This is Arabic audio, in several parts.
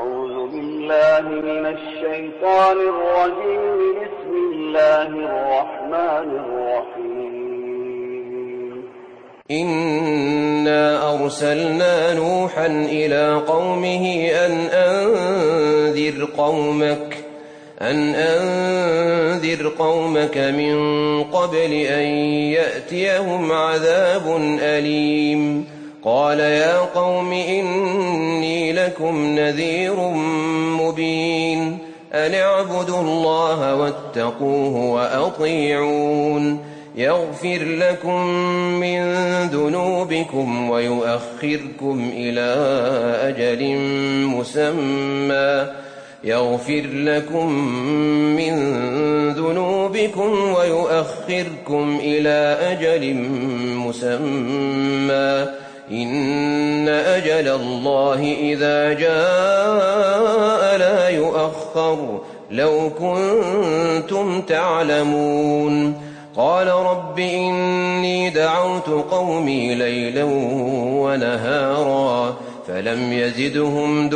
أعوذ بالله من الشيطان الرجيم. بسم الله الرحمن الرحيم. إنا أرسلنا نوحا إلى قومه أن أنذر قومك من قبل أن يأتيهم عذاب أليم. قال يا قوم إني لكم نذير مبين. أن اعبدوا الله واتقوه وأطيعون. يغفر لكم من ذنوبكم ويؤخركم إلى أجل مسمى إن أجل الله إذا جاء لا يؤخر لو كنتم تعلمون. قال رب إني دعوت قومي ليلا ونهارا فلم يزدهم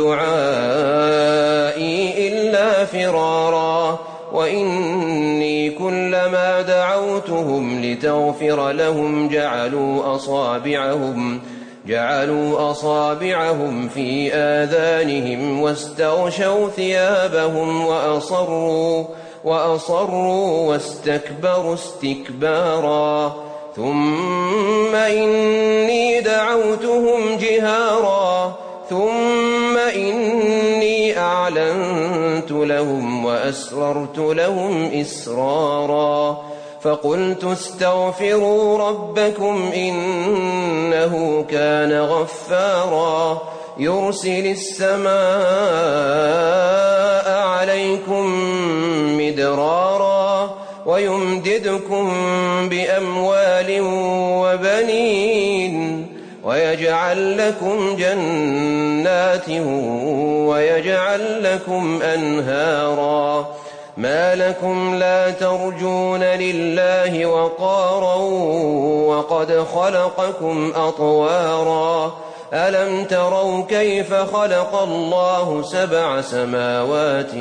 دعائي إلا فرارا. وإني كلما دعوتهم لتغفر لهم جعلوا أصابعهم في آذانهم واستغشوا ثيابهم وأصروا واستكبروا استكبارا. ثم إني دعوتهم جهارا ثم إني أعلنت لهم وأسررت لهم إسرارا. فقلت استغفروا ربكم إنه كان غفارا يرسل السماء عليكم مدرارا ويمددكم بأموال وبنين ويجعل لكم جنات ويجعل لكم أنهارا. ما لكم لا ترجون لله وقارا وقد خلقكم أطوارا. ألم تروا كيف خلق الله 7 سماوات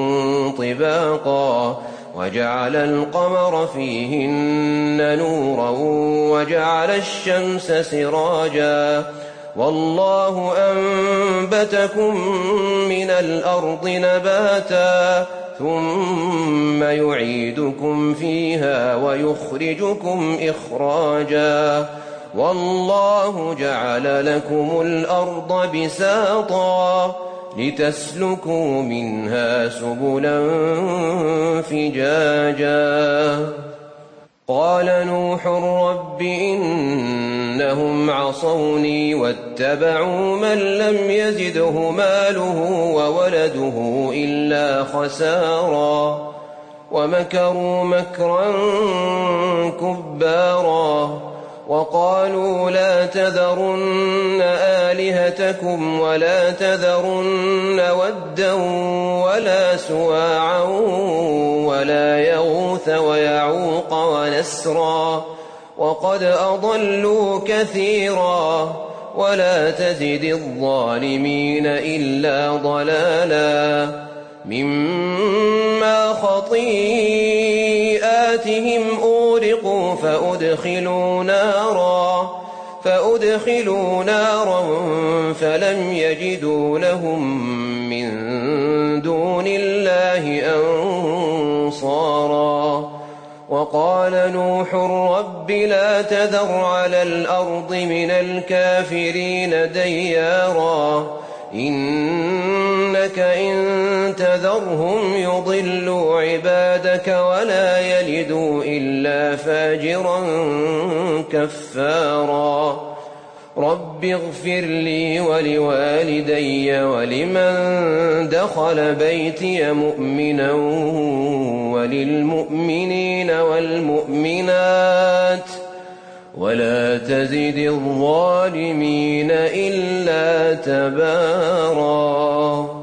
طباقا وجعل القمر فيهن نورا وجعل الشمس سراجا. والله أنبتكم من الأرض نباتا ثم يعيدكم فيها ويخرجكم إخراجا. والله جعل لكم الأرض بساطا لتسلكوا منها سبلا فجاجا. قال نوح رب إنهم عصوني واتبعوا من لم يزده ماله وولده إلا خسارا. ومكروا مكرا كبارا. وقالوا لا تذرن آلهتكم ولا تذرن ودا ولا سواعا ولا يغوث ويعوق ونسرا وقد أضلوا كثيرا ولا تزد الظالمين إلا ضلالا. مما خطيئاتهم أغرقوا فأدخلوا نارا فلم يجدوا لهم من دون الله أنصارا. وقال نوح رب لا تذر على الأرض من الكافرين ديارا إنك إن تذرهم يضلوا عبادك ولا يلدوا إلا فاجرا كفارا. رب اغفر لي ولوالدي ولمن دخل بيتي مؤمنا وللمؤمنين والمؤمنات ولا تزد الظالمين إلا تبارا.